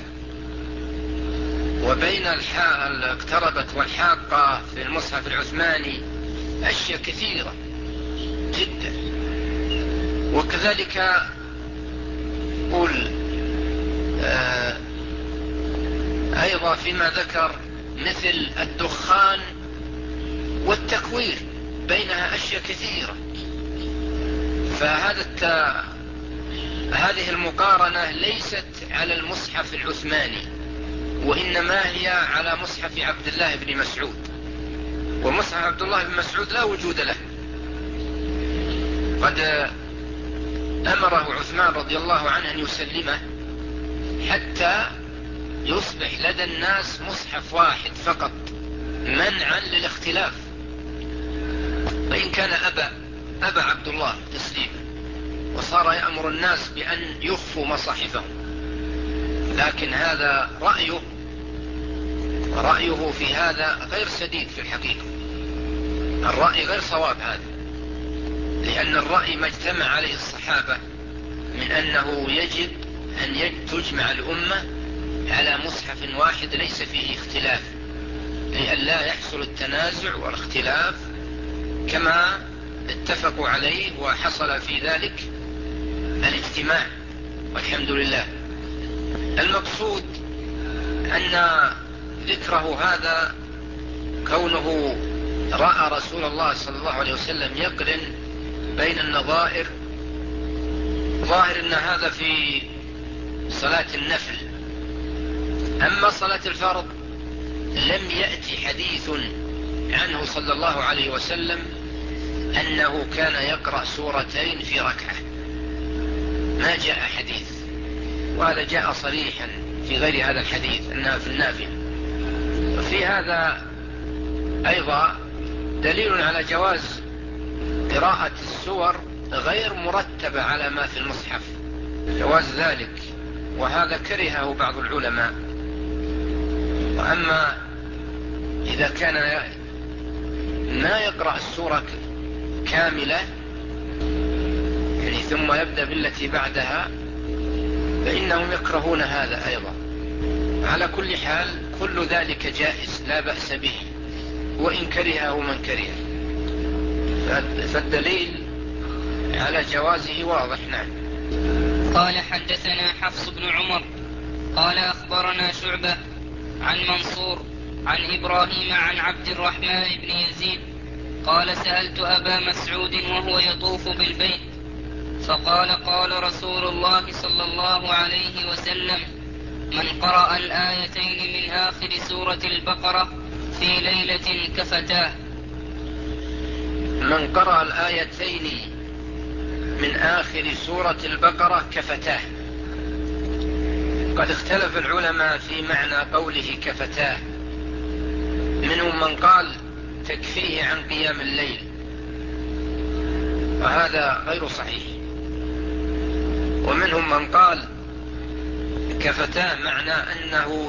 وبين اقتربت والحاقة في المصحف العثماني أشياء كثيرة جدا. وكذلك قل أيضا فيما ذكر مثل الدخان والتكوير، بينها أشياء كثيرة. هذه المقارنة ليست على المصحف العثماني، وإنما هي على مصحف عبد الله بن مسعود. ومصحف عبد الله بن مسعود لا وجود له، قد أمره عثمان رضي الله عنه أن يسلمه حتى يصبح لدى الناس مصحف واحد فقط، منعا للاختلاف. وإن كان أبى عبد الله تسليمه، وصار يأمر الناس بأن يخفوا مصاحفهم. لكن هذا رأيه في هذا غير سديد في الحقيقة. الرأي غير صواب هذا، لأن الرأي ما اجتمع عليه الصحابة من أنه يجب أن تجمع الأمة على مصحف واحد ليس فيه اختلاف، لئلا يحصل التنازع والاختلاف كما اتفقوا عليه، وحصل في ذلك الاجتماع والحمد لله. المقصود أن ذكره هذا كونه رأى رسول الله صلى الله عليه وسلم يقرن بين النظائر، ظاهر أن هذا في صلاة النفل. أما صلاة الفرض لم يأتي حديث عنه صلى الله عليه وسلم أنه كان يقرأ سورتين في ركعة، ما جاء حديث. وهذا جاء صريحا في غير هذا الحديث أنها في النافلة. وفي هذا أيضا دليل على جواز قراءة السور غير مرتبة على ما في المصحف، جواز ذلك، وهذا كرهه بعض العلماء. وأما إذا كان ما يقرأ السورة كاملة يعني ثم يبدأ بالتي بعدها، فإنهم يكرهون هذا أيضا، على كل حال كل ذلك جائز لا بأس به، وإن كرهه من كرهه، فالدليل على جوازه واضح. نعم. قال حدثنا حفص بن عمر قال أخبرنا شعبة عن منصور عن إبراهيم عن عبد الرحمن بن يزيد قال سألت أبا مسعود وهو يطوف بالبيت فقال قال رسول الله صلى الله عليه وسلم من قرأ الآيتين من آخر سورة البقرة في ليلة كفتاه. من قرأ الآيتين من آخر سورة البقرة كفتاه. قد اختلف العلماء في معنى قوله كفتاه، منهم من قال تكفيه عن قيام الليل، وهذا غير صحيح، ومنهم من قال كفتاه معنى أنه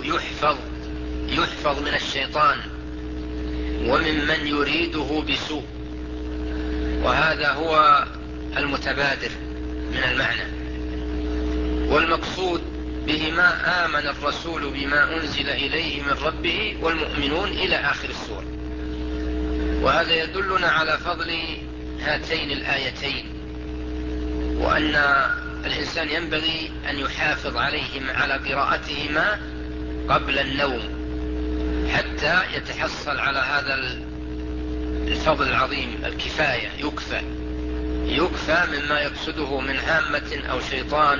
يحفظ من الشيطان وممن يريده بسوء، وهذا هو المتبادر من المعنى، والمقصود بهما آمن الرسول بما أنزل إليه من ربه والمؤمنون إلى آخر السورة. وهذا يدلنا على فضل هاتين الآيتين، وأن الإنسان ينبغي أن يحافظ على قراءتهما قبل النوم حتى يتحصل على هذا الفضل العظيم، الكفاية، يكفى مما يقصده من هامة أو شيطان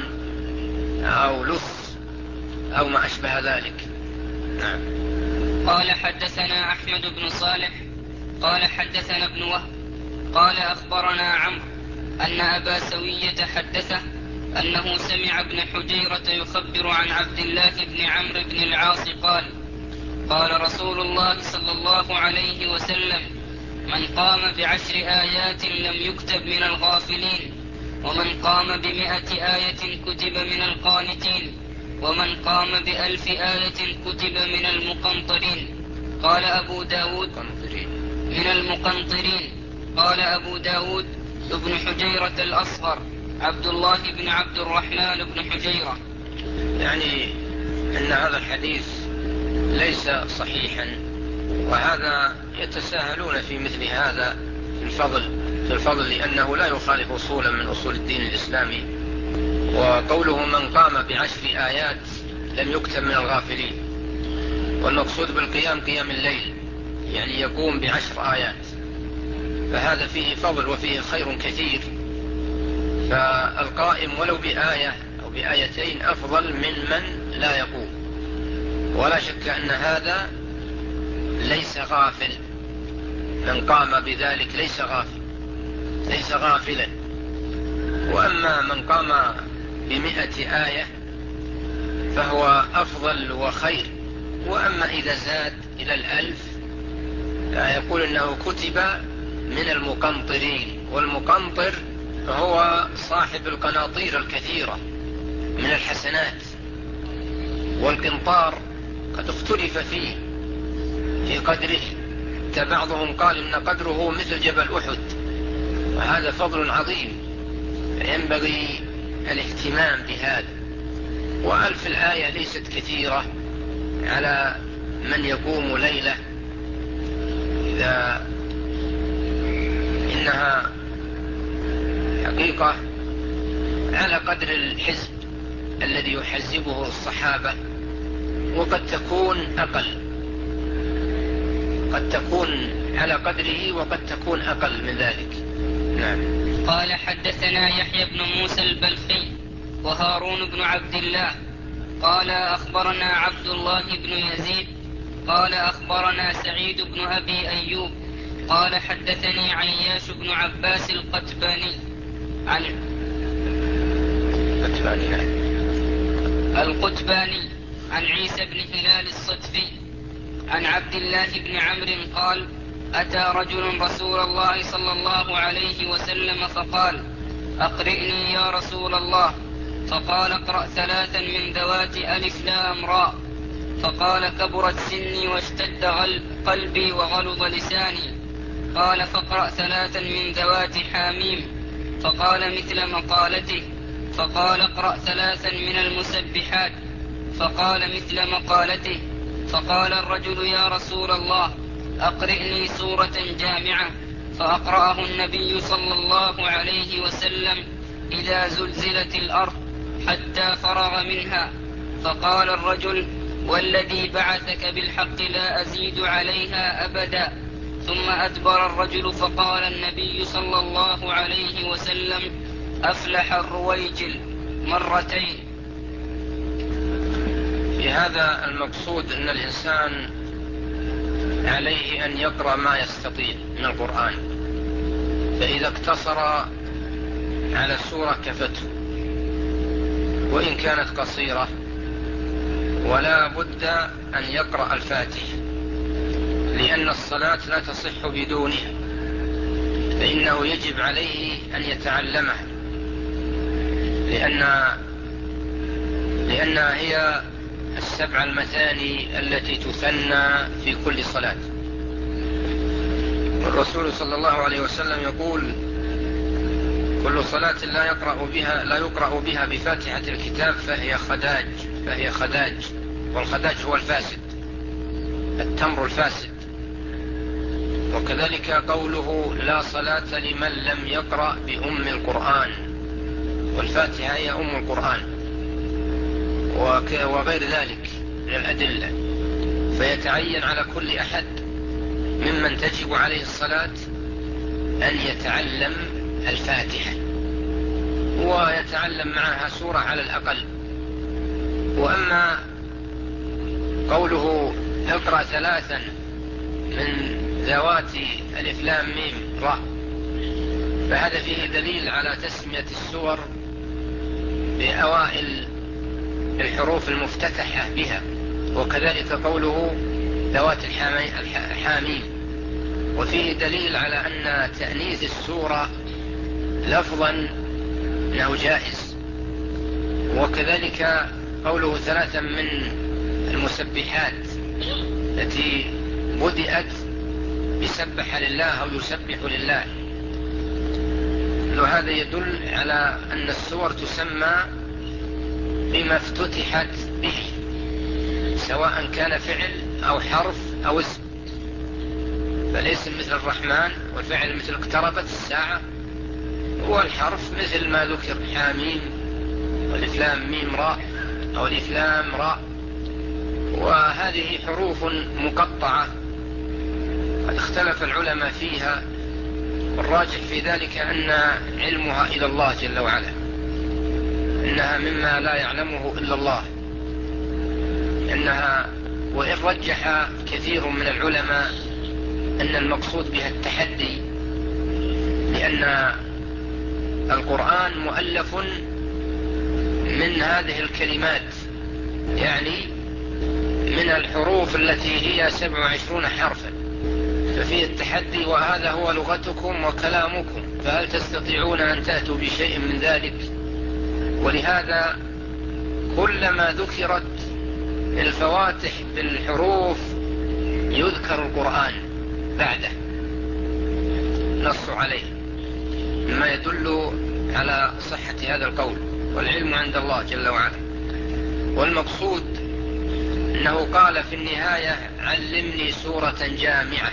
أو لص أو ما أشبه ذلك. نعم. قال حدثنا أحمد بن صالح قال حدثنا ابن وهب قال أخبرنا عمرو أن أبا سوية حدثه أنه سمع ابن حجيرة يخبر عن عبد الله بن عمرو بن العاص قال قال رسول الله صلى الله عليه وسلم من قام ب10 آيات لم يكتب من الغافلين، ومن قام ب100 آية كتب من القانتين، ومن قام ب1000 آية كتب من المقنطرين. قال أبو داود من المقنطرين. قال أبو داود ابن حجيرة الأصغر عبد الله بن عبد الرحمن بن حجيرة. يعني أن هذا الحديث ليس صحيحا، وهذا يتساهلون في مثل هذا في الفضل لأنه لا يخالف أصولا من أصول الدين الإسلامي. وقوله من قام ب10 آيات لم يكتب من الغافلين، والمقصود بالقيام قيام الليل، يعني يقوم ب10 آيات، فهذا فيه فضل وفيه خير كثير. فالقائم ولو بآية أو بآيتين أفضل من لا يقوم، ولا شك أن هذا ليس غافل، من قام بذلك ليس غافلا. وأما من قام ب100 آية فهو أفضل وخير. وأما إذا زاد إلى 1000 يقول أنه كتب من المقنطرين، والمقنطر هو صاحب القناطير الكثيرة من الحسنات. والقنطار قد اختلف في قدره، بعضهم قال إن قدره مثل جبل أحد، وهذا فضل عظيم، ينبغي الاهتمام بهذا. و1000 الآية ليست كثيرة على من يقوم ليلة، إذا إنها حقيقة على قدر الحزب الذي يحزبه الصحابة، وقد تكون أقل، قد تكون على قدره وقد تكون أقل من ذلك. نعم. قال حدثنا يحيى بن موسى البلخي وهارون بن عبد الله قال أخبرنا عبد الله بن يزيد قال أخبرنا سعيد بن أبي أيوب قال حدثني عياش بن عباس القتباني عن عيسى بن هلال الصدفي عن عبد الله بن عمرو قال أتى رجل رسول الله صلى الله عليه وسلم فقال أقرئني يا رسول الله، فقال اقرأ 3 من ذوات ألف لام راء، فقال كبرت سني واشتد قلبي وغلظ لساني، قال فاقرأ 3 من ذوات حاميم، فقال مثل مقالته، فقال اقرأ 3 من المسبحات، فقال مثل مقالته. فقال الرجل: يا رسول الله، أقرئني سورة جامعة. فأقرأه النبي صلى الله عليه وسلم: إذا زلزلت الأرض، حتى فرغ منها. فقال الرجل: والذي بعثك بالحق لا أزيد عليها أبدا. ثم أدبر الرجل، فقال النبي صلى الله عليه وسلم: أفلح الرويجل مرتين. في هذا المقصود أن الإنسان عليه أن يقرأ ما يستطيع من القرآن، فإذا اقتصر على سورة كفته وإن كانت قصيرة، ولا بد أن يقرأ الفاتحة، لأن الصلاة لا تصح بدونها، فإنه يجب عليه أن يتعلمها، لأنها هي السبع المثاني التي تثنى في كل صلاة. والرسول صلى الله عليه وسلم يقول: كل صلاة لا يقرأ بها بفاتحة الكتاب فهي خداج. والخداج هو الفاسد، التمر الفاسد. وكذلك قوله: لا صلاة لمن لم يقرأ بأم القرآن، والفاتحة هي أم القرآن، وغير ذلك من الأدلة. فيتعين على كل أحد ممن تجب عليه الصلاة أن يتعلم الفاتحة، ويتعلم معها سورة على الأقل. وأما قوله: اقرأ 3 من ذوات الف لام ميم را، فهذا فيه دليل على تسمية السور بأوائل الحروف المفتتحة بها. وكذلك قوله: ذوات الحاميم، وفيه دليل على أن تأنيث السورة لفظا أنه جائز. وكذلك قوله: 3 من المسبحات التي بدأت بسبح لله أو يسبح لله، وهذا يدل على أن السور تسمى بما افتتحت به، سواء كان فعل أو حرف أو اسم. فالاسم مثل الرحمن، والفعل مثل اقتربت الساعة، والحرف مثل ما ذكر: حاميم، والإفلام ميم راء، أو الإفلام راء. وهذه حروف مقطعة قد اختلف العلماء فيها، والراجح في ذلك أن علمها إلى الله جل وعلا، إنها مما لا يعلمه إلا الله. وإن رجح كثير من العلماء أن المقصود بها التحدي، لأن القرآن مؤلف من هذه الكلمات، يعني من الحروف التي هي 27 حرفا، ففيه التحدي: وهذا هو لغتكم وكلامكم، فهل تستطيعون أن تأتوا بشيء من ذلك؟ ولهذا كلما ذكرت الفواتح بالحروف يذكر القرآن بعده، نص عليه، مما يدل على صحة هذا القول، والعلم عند الله جل وعلا. والمقصود أنه قال في النهاية: علمني سورة جامعة،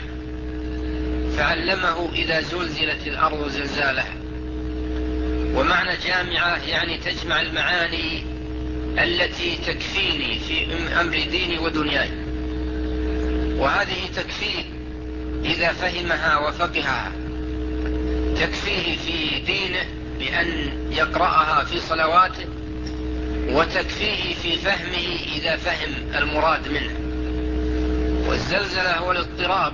فعلمه إذا زلزلت الأرض زلزالها. ومعنى جامعة يعني تجمع المعاني التي تكفيني في أمر ديني ودنياي، وهذه تكفيه إذا فهمها وفقهها، تكفيه في دينه بأن يقرأها في صلواته، وتكفيه في فهمه إذا فهم المراد منه. والزلزلة هو اضطراب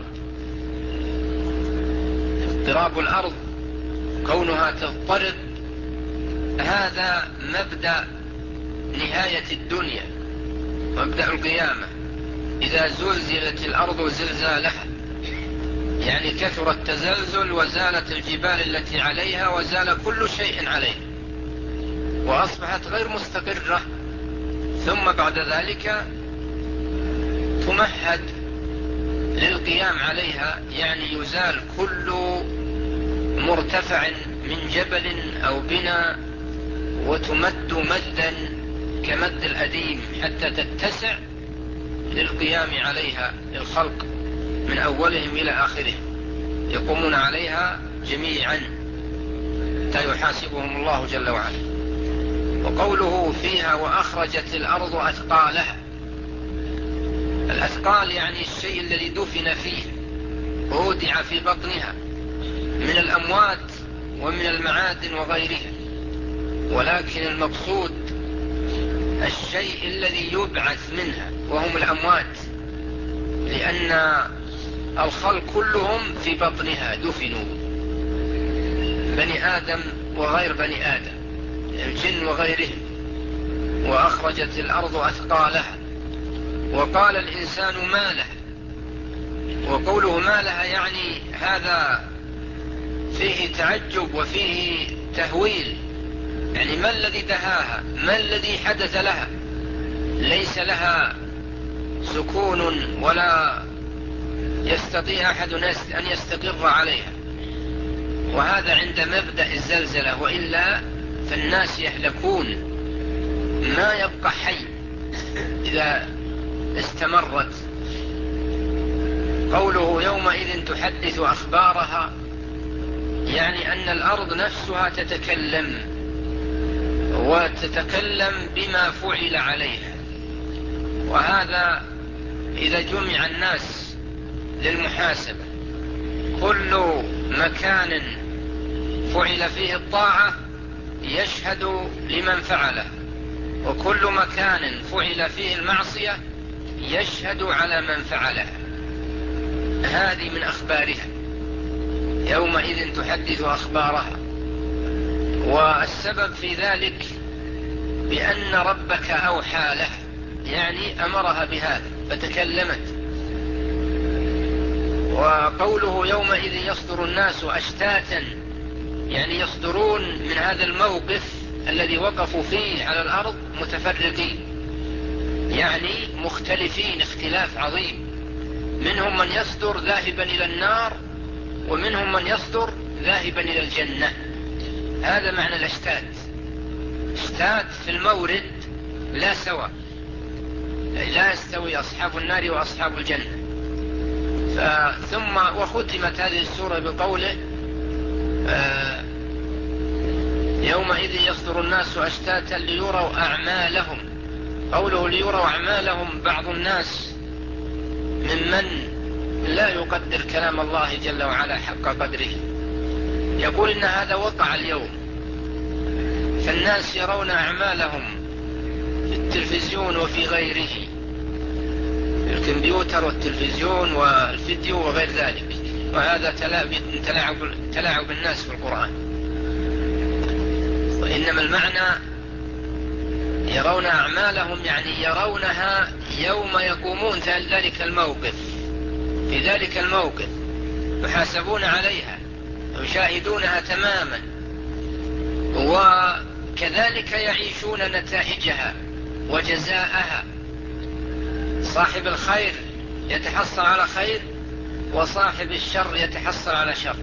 الأرض، كونها تضطرب، هذا مبدأ نهاية الدنيا، مبدأ القيامة. إذا زلزلت الأرض زلزالها، يعني كثر التزلزل وزالت الجبال التي عليها وزال كل شيء عليها وأصبحت غير مستقرة، ثم بعد ذلك تمهد للقيام عليها، يعني يزال كل مرتفع من جبل أو بناء، وتمد مدا كمد الأديم حتى تتسع للقيام عليها الخلق من أولهم إلى آخرهم، يقومون عليها جميعا حتى يحاسبهم الله جل وعلا. وقوله فيها وأخرجت الأرض أثقالها، الأثقال يعني الشيء الذي دفن فيه وودع في بطنها من الأموات ومن المعادن وغيرها، ولكن المقصود الشيء الذي يبعث منها وهم الأموات، لأن الخلق كلهم في بطنها دفنوا، بني آدم وغير بني آدم، الجن وغيرهم. وأخرجت الأرض أثقالها، وقال الإنسان ما له، وقوله ما لها يعني هذا فيه تعجب وفيه تهويل، يعني ما الذي دهاها، ما الذي حدث لها، ليس لها سكون ولا يستطيع أحد أن يستقر عليها. وهذا عند مبدأ الزلزلة، وإلا فالناس يهلكون، ما يبقى حي إذا استمرت. قوله يومئذ تحدث أخبارها، يعني أن الأرض نفسها تتكلم، وتتكلم بما فعل عليها. وهذا إذا جمع الناس للمحاسبة، كل مكان فعل فيه الطاعة يشهد لمن فعله، وكل مكان فعل فيه المعصية يشهد على من فعلها. هذه من أخبارها، يومئذ تحدث أخبارها. والسبب في ذلك بأن ربك أوحى لها، يعني أمرها بهذا فتكلمت. وقوله يومئذ يصدر الناس أشتاتا، يعني يصدرون من هذا الموقف الذي وقفوا فيه على الأرض متفرقين، يعني مختلفين اختلاف عظيم، منهم من يصدر ذاهبا إلى النار، ومنهم من يصدر ذاهبا إلى الجنة. هذا معنى الاشتات. اشتات في المورد لا سواء، لا يستوي أصحاب النار وأصحاب الجنة. ثم وختمت هذه السورة بقوله يومئذ يصدر الناس أشتاتا ليروا أعمالهم. قوله ليروا أعمالهم، بعض الناس ممن لا يقدر كلام الله جل وعلا حق قدره يقول إن هذا وقع اليوم، فالناس يرون أعمالهم في التلفزيون وفي غيره، في الكمبيوتر والتلفزيون والفيديو وغير ذلك، وهذا تلاعب الناس في القرآن. وإنما المعنى يرون أعمالهم، يعني يرونها يوم يقومون ذلك الموقف، في ذلك الموقف يحاسبون عليها، يشاهدونها تماما، وكذلك يعيشون نتائجها وجزاءها. صاحب الخير يتحصل على خير، وصاحب الشر يتحصل على شر.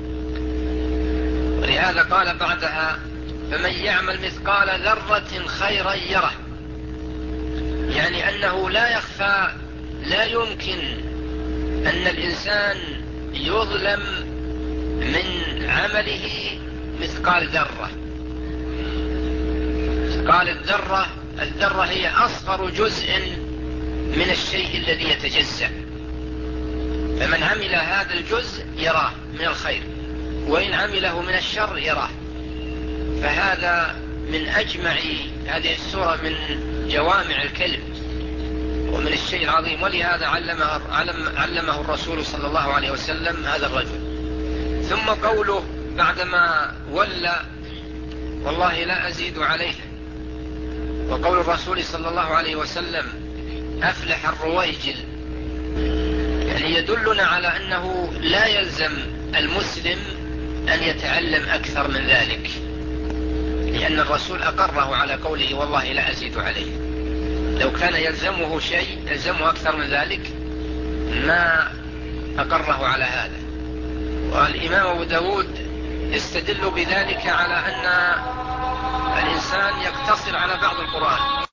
ولهذا قال بعدها فمن يعمل مثقال ذرة خيرا يره، يعني أنه لا يخفى، لا يمكن أن الإنسان يظلم من عمله مثقال ذرة. مثقال الذرة هي أصغر جزء من الشيء الذي يتجزأ، فمن عمل هذا الجزء يراه من الخير، وإن عمله من الشر يراه. فهذا من أجمع هذه السورة، من جوامع الكلم ومن الشيء العظيم. ولهذا علمه الرسول صلى الله عليه وسلم هذا الرجل. ثم قوله بعدما ولى والله لا أزيد عليه، وقول الرسول صلى الله عليه وسلم أفلح الرويجل، يعني يدلنا على أنه لا يلزم المسلم أن يتعلم أكثر من ذلك، لأن الرسول أقره على قوله والله لا أزيد عليه. لو كان يلزمه شيء يلزمه أكثر من ذلك ما أقره على هذا. والإمام أبو داود يستدل بذلك على أن الإنسان يقتصر على بعض القرآن،